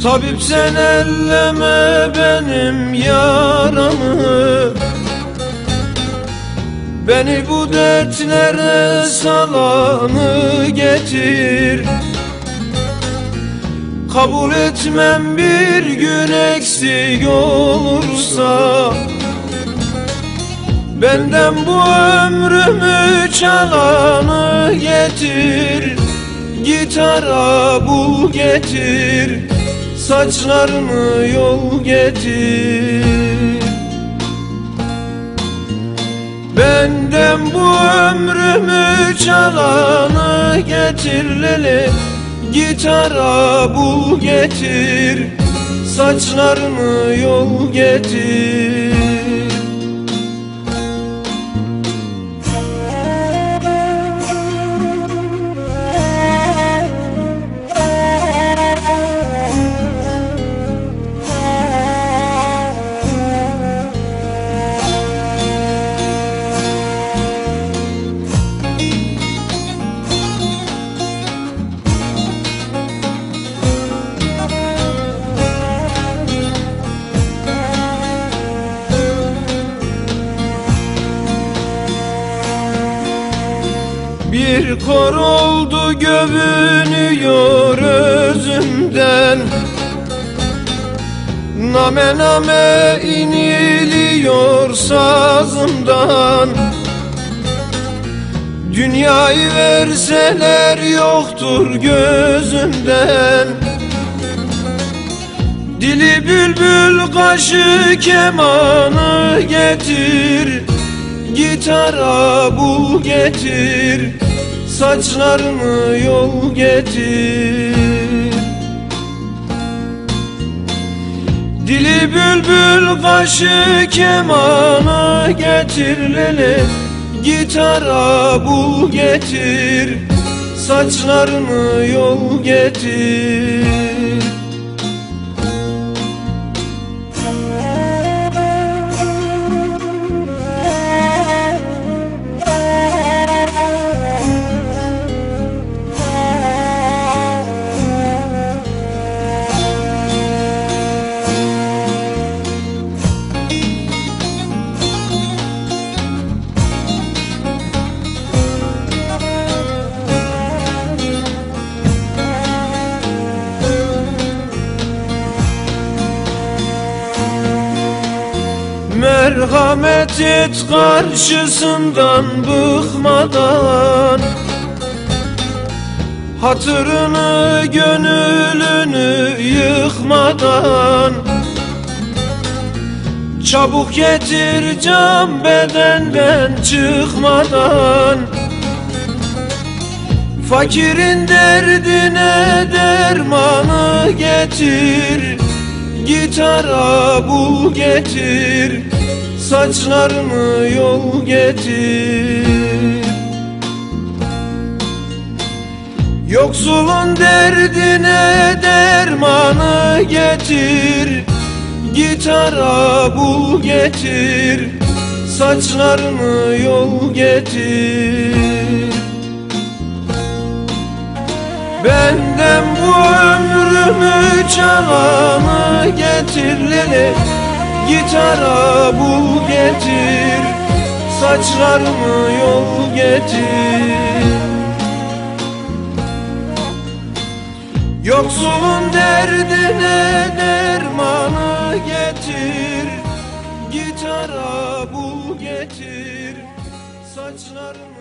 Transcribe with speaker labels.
Speaker 1: Tabip sen elleme benim yaramı, beni bu dertlere salanı getir. Kabul etmem bir gün eksik olursa, benden bu ömrümü çalanı getir. Gitara bul getir, saçlarımı yol getir. Benden bu ömrümü çalanı getir lele. Gitara bul getir, saçlarımı yol getir. Bir kor oldu göbünüyor özümden, name name iniliyor sazımdan. Dünyayı verseler yoktur gözümden. Dili bülbül kaşı kemanı getir. Gitara bul getir, saçlarımı yol getir. Dili bülbül kaşı kemanı getir lele. Gitara bul getir, saçlarımı yol getir. Merhamet et karşısından bıkmadan, hatırını gönlünü yıkmadan. Çabuk getir can bedenden çıkmadan. Fakirin derdine dermanı getir. Gitara bul getir, saçlarımı yol getir. Yoksulun derdine dermanı getir. Gitara bul getir, saçlarımı yol getir. Benden bu ömrümü çalanı getir lele. Gitara bul getir, saçlarımı yol getir. Yoksulun derdine dermanı getir. Gitara bul getir, saçlarımı